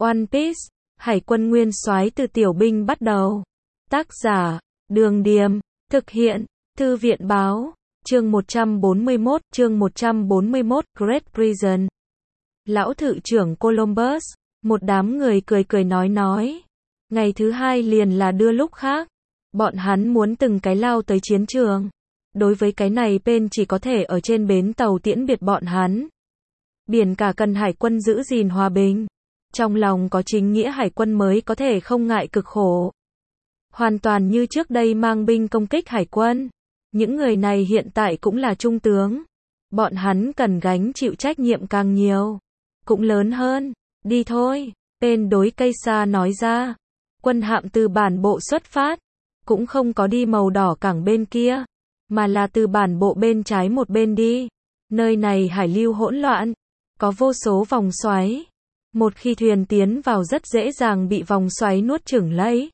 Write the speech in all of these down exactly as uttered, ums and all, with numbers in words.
One Piece, Hải quân nguyên soái từ tiểu binh bắt đầu. Tác giả, Đường Điềm, thực hiện, Thư viện Báo, chương một trăm bốn mươi mốt, chương một trăm bốn mươi mốt, Great Prison. Lão thự trưởng Columbus, một đám người cười cười nói nói. Ngày thứ hai liền là đưa lúc khác. Bọn hắn muốn từng cái lao tới chiến trường. Đối với cái này Pen chỉ có thể ở trên bến tàu tiễn biệt bọn hắn. Biển cả cần hải quân giữ gìn hòa bình. Trong lòng có chính nghĩa hải quân mới có thể không ngại cực khổ. Hoàn toàn như trước đây mang binh công kích hải quân. Những người này hiện tại cũng là trung tướng. Bọn hắn cần gánh chịu trách nhiệm càng nhiều. Cũng lớn hơn. Đi thôi. Pen đối cây xa nói ra. Quân hạm từ bản bộ xuất phát. Cũng không có đi màu đỏ cảng bên kia. Mà là từ bản bộ bên trái một bên đi. Nơi này hải lưu hỗn loạn. Có vô số vòng xoáy. Một khi thuyền tiến vào rất dễ dàng bị vòng xoáy nuốt chửng lấy.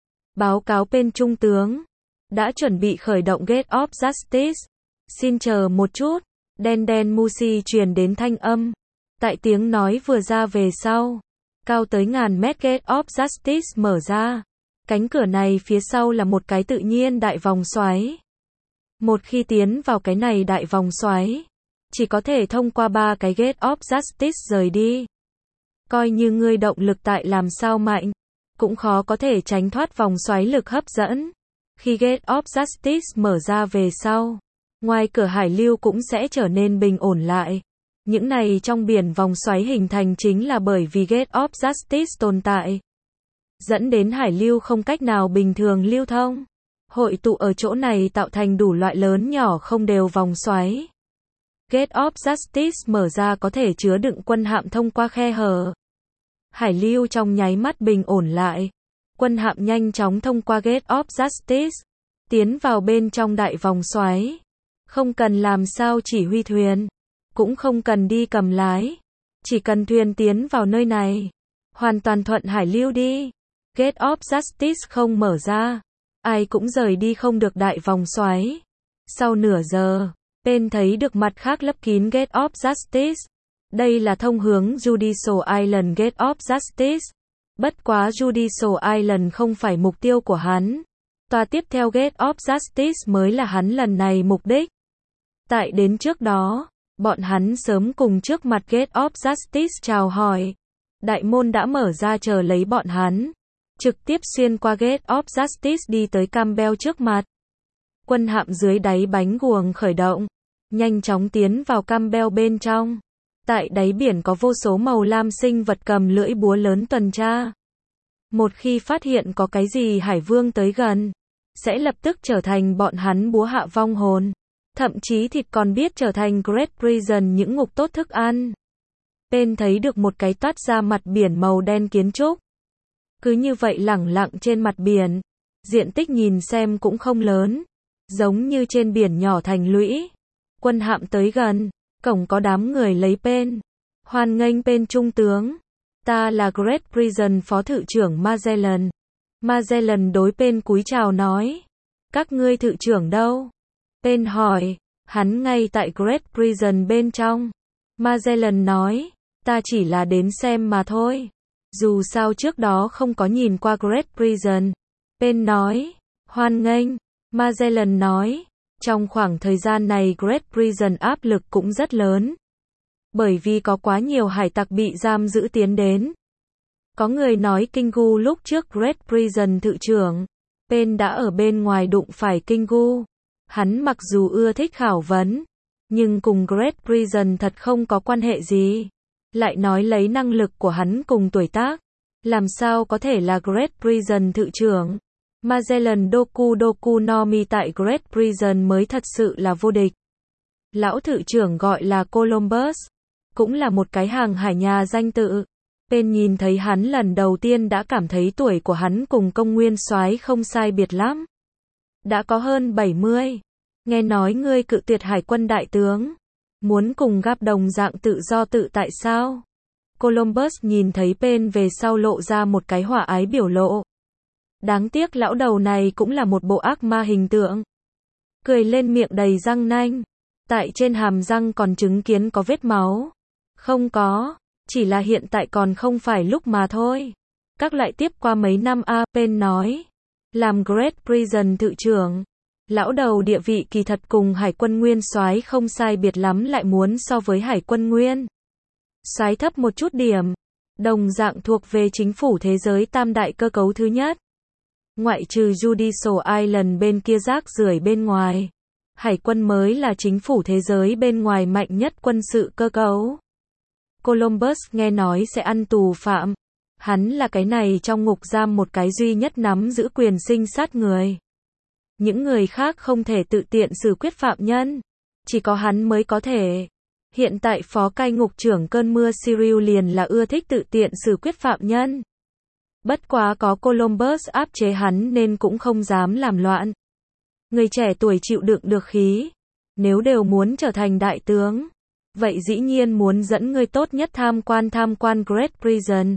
Báo cáo Pen trung tướng. Đã chuẩn bị khởi động Gate of Justice. Xin chờ một chút. Đen đen Musi truyền đến thanh âm. Tại tiếng nói vừa ra về sau. Cao tới ngàn mét Gate of Justice mở ra. Cánh cửa này phía sau là một cái tự nhiên đại vòng xoáy. Một khi tiến vào cái này đại vòng xoáy. Chỉ có thể thông qua ba cái Gate of Justice rời đi. Coi như ngươi động lực tại làm sao mạnh. Cũng khó có thể tránh thoát vòng xoáy lực hấp dẫn. Khi Gate of Justice mở ra về sau. Ngoài cửa hải lưu cũng sẽ trở nên bình ổn lại. Những này trong biển vòng xoáy hình thành chính là bởi vì Gate of Justice tồn tại. Dẫn đến hải lưu không cách nào bình thường lưu thông. Hội tụ ở chỗ này tạo thành đủ loại lớn nhỏ không đều vòng xoáy. Gate of Justice mở ra có thể chứa đựng quân hạm thông qua khe hở. Hải lưu trong nháy mắt bình ổn lại. Quân hạm nhanh chóng thông qua Gate of Justice. Tiến vào bên trong đại vòng xoáy. Không cần làm sao chỉ huy thuyền. Cũng không cần đi cầm lái. Chỉ cần thuyền tiến vào nơi này. Hoàn toàn thuận hải lưu đi. Gate of Justice không mở ra. Ai cũng rời đi không được đại vòng xoáy. Sau nửa giờ, Pen thấy được mặt khác lấp kín Gate of Justice. Đây là thông hướng Judicial Island Gate of Justice. Bất quá Judicial Island không phải mục tiêu của hắn. Tòa tiếp theo Gate of Justice mới là hắn lần này mục đích. Tại đến trước đó, bọn hắn sớm cùng trước mặt Gate of Justice chào hỏi. Đại môn đã mở ra chờ lấy bọn hắn. Trực tiếp xuyên qua Gate of Justice đi tới Campbell trước mặt. Quân hạm dưới đáy bánh guồng khởi động. Nhanh chóng tiến vào Campbell bên trong. Tại đáy biển có vô số màu lam sinh vật cầm lưỡi búa lớn tuần tra. Một khi phát hiện có cái gì hải vương tới gần, sẽ lập tức trở thành bọn hắn búa hạ vong hồn. Thậm chí thịt còn biết trở thành Great Prison những ngục tốt thức ăn. Pen thấy được một cái toát ra mặt biển màu đen kiến trúc. Cứ như vậy lẳng lặng trên mặt biển. Diện tích nhìn xem cũng không lớn. Giống như trên biển nhỏ thành lũy. Quân hạm tới gần. Cổng có đám người lấy Pen. Hoan nghênh Pen trung tướng. Ta là Great Prison phó thự trưởng Magellan. Magellan đối Pen cúi chào nói. Các ngươi thự trưởng đâu? Pen hỏi. Hắn ngay tại Great Prison bên trong. Magellan nói. Ta chỉ là đến xem mà thôi. Dù sao trước đó không có nhìn qua Great Prison. Pen nói. Hoan nghênh. Magellan nói. Trong khoảng thời gian này Great Prison áp lực cũng rất lớn. Bởi vì có quá nhiều hải tặc bị giam giữ tiến đến. Có người nói Kingu lúc trước Great Prison thự trưởng. Pen đã ở bên ngoài đụng phải Kingu. Hắn mặc dù ưa thích khảo vấn. Nhưng cùng Great Prison thật không có quan hệ gì. Lại nói lấy năng lực của hắn cùng tuổi tác. Làm sao có thể là Great Prison thự trưởng. Magellan Doku Doku no Mi tại Great Prison mới thật sự là vô địch. Lão thự trưởng gọi là Columbus. Cũng là một cái hàng hải nhà danh tự. Pen nhìn thấy hắn lần đầu tiên đã cảm thấy tuổi của hắn cùng công nguyên soái không sai biệt lắm. Đã có hơn bảy mươi. Nghe nói ngươi cự tuyệt hải quân đại tướng. Muốn cùng gặp đồng dạng tự do tự tại sao? Columbus nhìn thấy Pen về sau lộ ra một cái hòa ái biểu lộ. Đáng tiếc lão đầu này cũng là một bộ ác ma hình tượng. Cười lên miệng đầy răng nanh. Tại trên hàm răng còn chứng kiến có vết máu. Không có. Chỉ là hiện tại còn không phải lúc mà thôi. Các lại tiếp qua mấy năm a, Pen nói. Làm Great Prison thự trưởng. Lão đầu địa vị kỳ thật cùng hải quân nguyên soái không sai biệt lắm, lại muốn so với hải quân nguyên soái thấp một chút điểm. Đồng dạng thuộc về chính phủ thế giới tam đại cơ cấu thứ nhất. Ngoại trừ Judicial Island bên kia rác rưởi bên ngoài. Hải quân mới là chính phủ thế giới bên ngoài mạnh nhất quân sự cơ cấu. Columbus nghe nói sẽ ăn tù phạm. Hắn là cái này trong ngục giam một cái duy nhất nắm giữ quyền sinh sát người. Những người khác không thể tự tiện xử quyết phạm nhân. Chỉ có hắn mới có thể. Hiện tại phó cai ngục trưởng cơn mưa Cyril liền là ưa thích tự tiện xử quyết phạm nhân. Bất quá có Columbus áp chế hắn nên cũng không dám làm loạn. Người trẻ tuổi chịu đựng được khí. Nếu đều muốn trở thành đại tướng, vậy dĩ nhiên muốn dẫn người tốt nhất tham quan tham quan Great Prison.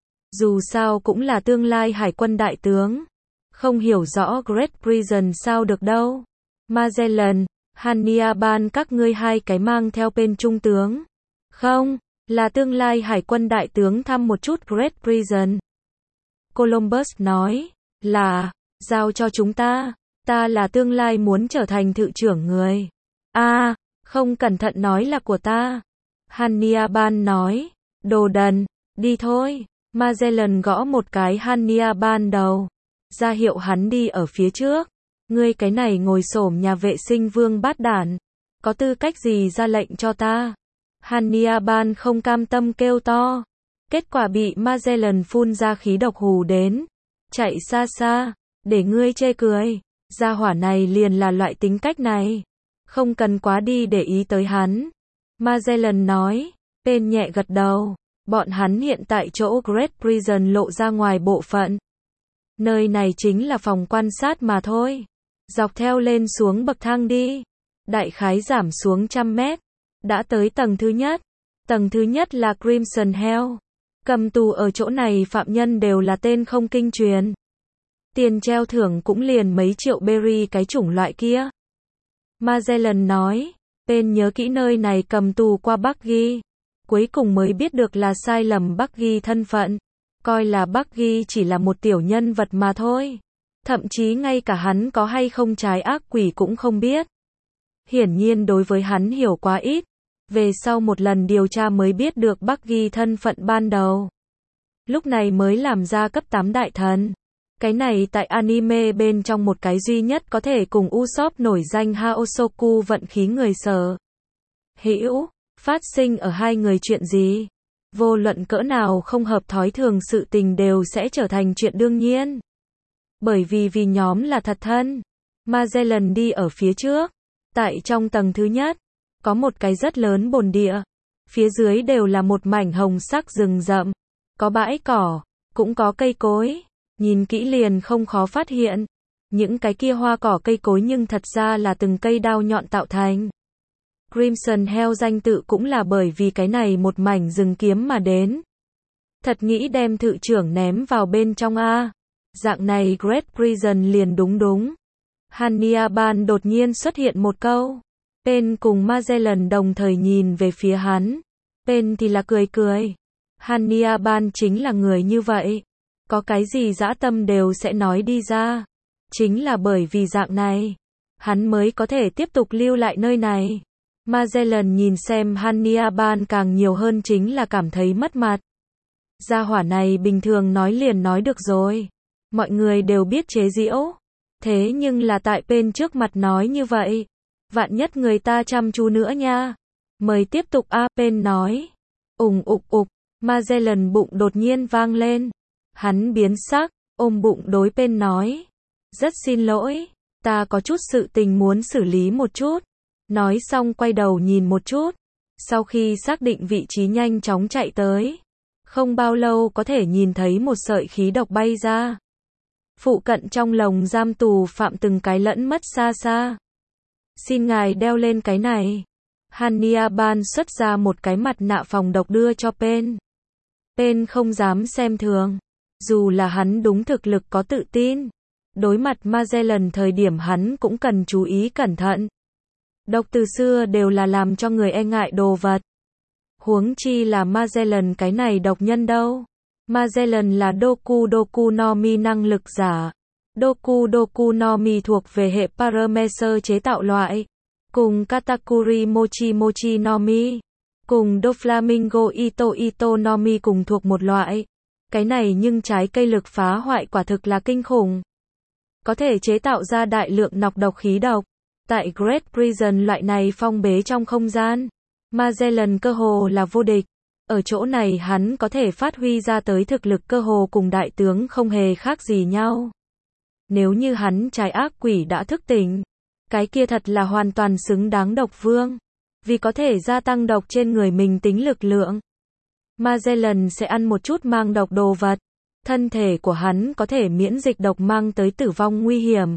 Dù sao cũng là tương lai hải quân đại tướng. Không hiểu rõ Great Prison sao được đâu. Magellan, Hannibal các ngươi hai cái mang theo bên trung tướng. Không, là tương lai hải quân đại tướng thăm một chút Great Prison. Columbus nói, là, giao cho chúng ta, ta là tương lai muốn trở thành thự trưởng người. A, à, không cẩn thận nói là của ta. Hannibal nói, đồ đần, đi thôi. Magellan gõ một cái Hannibal đầu, ra hiệu hắn đi ở phía trước. Ngươi cái này ngồi xổm nhà vệ sinh vương bát đản, có tư cách gì ra lệnh cho ta? Hannibal không cam tâm kêu to. Kết quả bị Magellan phun ra khí độc hù đến. Chạy xa xa, để ngươi chê cười. Gia hỏa này liền là loại tính cách này. Không cần quá đi để ý tới hắn. Magellan nói. Pen nhẹ gật đầu. Bọn hắn hiện tại chỗ Great Prison lộ ra ngoài bộ phận. Nơi này chính là phòng quan sát mà thôi. Dọc theo lên xuống bậc thang đi. Đại khái giảm xuống trăm mét. Đã tới tầng thứ nhất. Tầng thứ nhất là Crimson Hell. Cầm tù ở chỗ này phạm nhân đều là tên không kinh truyền. Tiền treo thưởng cũng liền mấy triệu berry cái chủng loại kia. Magellan nói. Pen nhớ kỹ nơi này cầm tù qua Bucky. Cuối cùng mới biết được là sai lầm Bucky thân phận. Coi là Bucky chỉ là một tiểu nhân vật mà thôi. Thậm chí ngay cả hắn có hay không trái ác quỷ cũng không biết. Hiển nhiên đối với hắn hiểu quá ít. Về sau một lần điều tra mới biết được Bucky thân phận ban đầu. Lúc này mới làm ra cấp tám đại thần. Cái này tại anime bên trong một cái duy nhất có thể cùng Usopp nổi danh Haosoku vận khí người sở hữu. Phát sinh ở hai người chuyện gì? Vô luận cỡ nào không hợp thói thường sự tình đều sẽ trở thành chuyện đương nhiên. Bởi vì vì nhóm là thật thân. Magellan đi ở phía trước. Tại trong tầng thứ nhất, có một cái rất lớn bồn địa. Phía dưới đều là một mảnh hồng sắc rừng rậm. Có bãi cỏ, cũng có cây cối. Nhìn kỹ liền không khó phát hiện. Những cái kia hoa cỏ cây cối nhưng thật ra là từng cây đao nhọn tạo thành. Crimson Hell danh tự cũng là bởi vì cái này một mảnh rừng kiếm mà đến. Thật nghĩ đem thự trưởng ném vào bên trong a. Dạng này Great Prison liền đúng đúng. Hannibal đột nhiên xuất hiện một câu. Pen cùng Magellan đồng thời nhìn về phía hắn. Pen thì là cười cười. Hannibal chính là người như vậy. Có cái gì dã tâm đều sẽ nói đi ra. Chính là bởi vì dạng này, hắn mới có thể tiếp tục lưu lại nơi này. Magellan nhìn xem Hannibal càng nhiều hơn chính là cảm thấy mất mặt. Gia hỏa này bình thường nói liền nói được rồi. Mọi người đều biết chế giễu. Thế nhưng là tại Pen trước mặt nói như vậy. Vạn nhất người ta chăm chú nữa nha. Mời tiếp tục a. Pen nói. Ùng ục ục. Magellan bụng đột nhiên vang lên. Hắn biến sắc, ôm bụng đối Pen nói. Rất xin lỗi. Ta có chút sự tình muốn xử lý một chút. Nói xong quay đầu nhìn một chút. Sau khi xác định vị trí nhanh chóng chạy tới. Không bao lâu có thể nhìn thấy một sợi khí độc bay ra. Phụ cận trong lồng giam tù phạm từng cái lẫn mất xa xa. Xin ngài đeo lên cái này. Hannibal xuất ra một cái mặt nạ phòng độc đưa cho Pen. Pen không dám xem thường. Dù là hắn đúng thực lực có tự tin. Đối mặt Magellan thời điểm hắn cũng cần chú ý cẩn thận. Độc từ xưa đều là làm cho người e ngại đồ vật. Huống chi là Magellan cái này độc nhân đâu. Magellan là Doku Doku no Mi năng lực giả. Doku Doku no Mi thuộc về hệ Paramecer chế tạo loại. Cùng Katakuri Mochi Mochi no Mi. Cùng Doflamingo Ito Ito no Mi cùng thuộc một loại. Cái này nhưng trái cây lực phá hoại quả thực là kinh khủng. Có thể chế tạo ra đại lượng nọc độc khí độc. Tại Great Prison loại này phong bế trong không gian, Magellan cơ hồ là vô địch. Ở chỗ này hắn có thể phát huy ra tới thực lực cơ hồ cùng đại tướng không hề khác gì nhau. Nếu như hắn trái ác quỷ đã thức tỉnh, cái kia thật là hoàn toàn xứng đáng độc vương. Vì có thể gia tăng độc trên người mình tính lực lượng, Magellan sẽ ăn một chút mang độc đồ vật. Thân thể của hắn có thể miễn dịch độc mang tới tử vong nguy hiểm.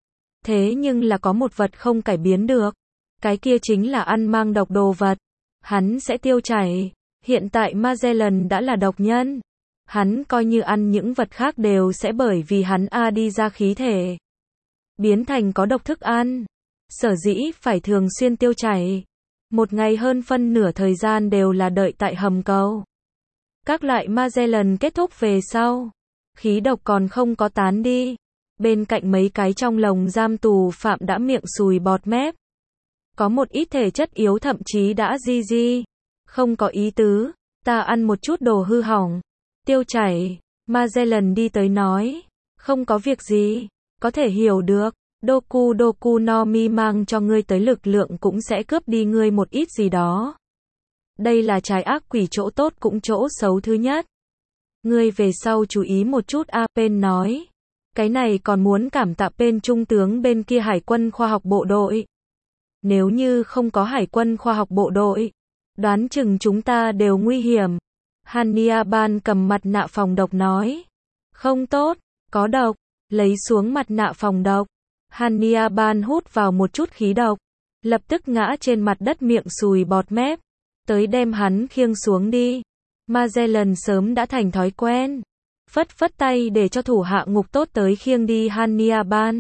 Thế nhưng là có một vật không cải biến được. Cái kia chính là ăn mang độc đồ vật. Hắn sẽ tiêu chảy. Hiện tại Magellan đã là độc nhân. Hắn coi như ăn những vật khác đều sẽ bởi vì hắn A đi ra khí thể. Biến thành có độc thức ăn. Sở dĩ phải thường xuyên tiêu chảy. Một ngày hơn phân nửa thời gian đều là đợi tại hầm cầu. Các loại Magellan kết thúc về sau. Khí độc còn không có tán đi. Bên cạnh mấy cái trong lồng giam tù phạm đã miệng sùi bọt mép. Có một ít thể chất yếu thậm chí đã di di. Không có ý tứ, ta ăn một chút đồ hư hỏng. Tiêu chảy, Magellan đi tới nói. Không có việc gì, có thể hiểu được. Doku Doku no Mi mang cho ngươi tới lực lượng cũng sẽ cướp đi ngươi một ít gì đó. Đây là trái ác quỷ chỗ tốt cũng chỗ xấu thứ nhất. Ngươi về sau chú ý một chút A Pen nói. Cái này còn muốn cảm tạ Pen trung tướng bên kia hải quân khoa học bộ đội. Nếu như không có hải quân khoa học bộ đội, đoán chừng chúng ta đều nguy hiểm. Hannibal cầm mặt nạ phòng độc nói. Không tốt, có độc, lấy xuống mặt nạ phòng độc. Hannibal hút vào một chút khí độc, lập tức ngã trên mặt đất miệng sùi bọt mép. Tới đem hắn khiêng xuống đi. Magellan sớm đã thành thói quen. Phất phất tay để cho thủ hạ ngục tốt tới khiêng đi Hannibal.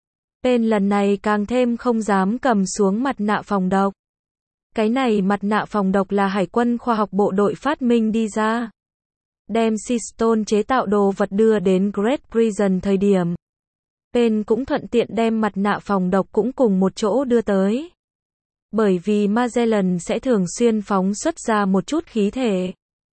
Pen lần này càng thêm không dám cầm xuống mặt nạ phòng độc. Cái này mặt nạ phòng độc là hải quân khoa học bộ đội phát minh đi ra. Đem Seastone chế tạo đồ vật đưa đến Great Prison thời điểm. Pen cũng thuận tiện đem mặt nạ phòng độc cũng cùng một chỗ đưa tới. Bởi vì Magellan sẽ thường xuyên phóng xuất ra một chút khí thể.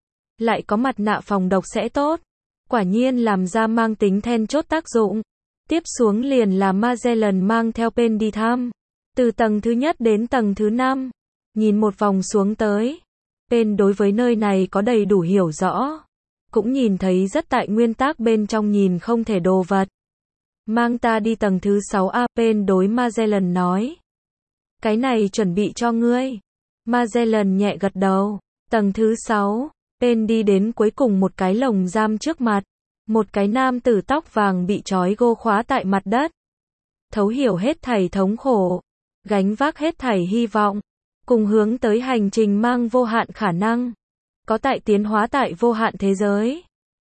Lại có mặt nạ phòng độc sẽ tốt. Quả nhiên làm ra mang tính then chốt tác dụng. Tiếp xuống liền là Magellan mang theo Pen đi thăm. Từ tầng thứ nhất đến tầng thứ năm. Nhìn một vòng xuống tới. Pen đối với nơi này có đầy đủ hiểu rõ. Cũng nhìn thấy rất tại nguyên tắc bên trong nhìn không thể đồ vật. Mang ta đi tầng thứ sáu A. Pen đối Magellan nói. Cái này chuẩn bị cho ngươi. Magellan nhẹ gật đầu. Tầng thứ sáu. Pen đi đến cuối cùng một cái lồng giam trước mặt. Một cái nam tử tóc vàng bị trói gô khóa tại mặt đất. Thấu hiểu hết thảy thống khổ. Gánh vác hết thảy hy vọng. Cùng hướng tới hành trình mang vô hạn khả năng. Có tại tiến hóa tại vô hạn thế giới.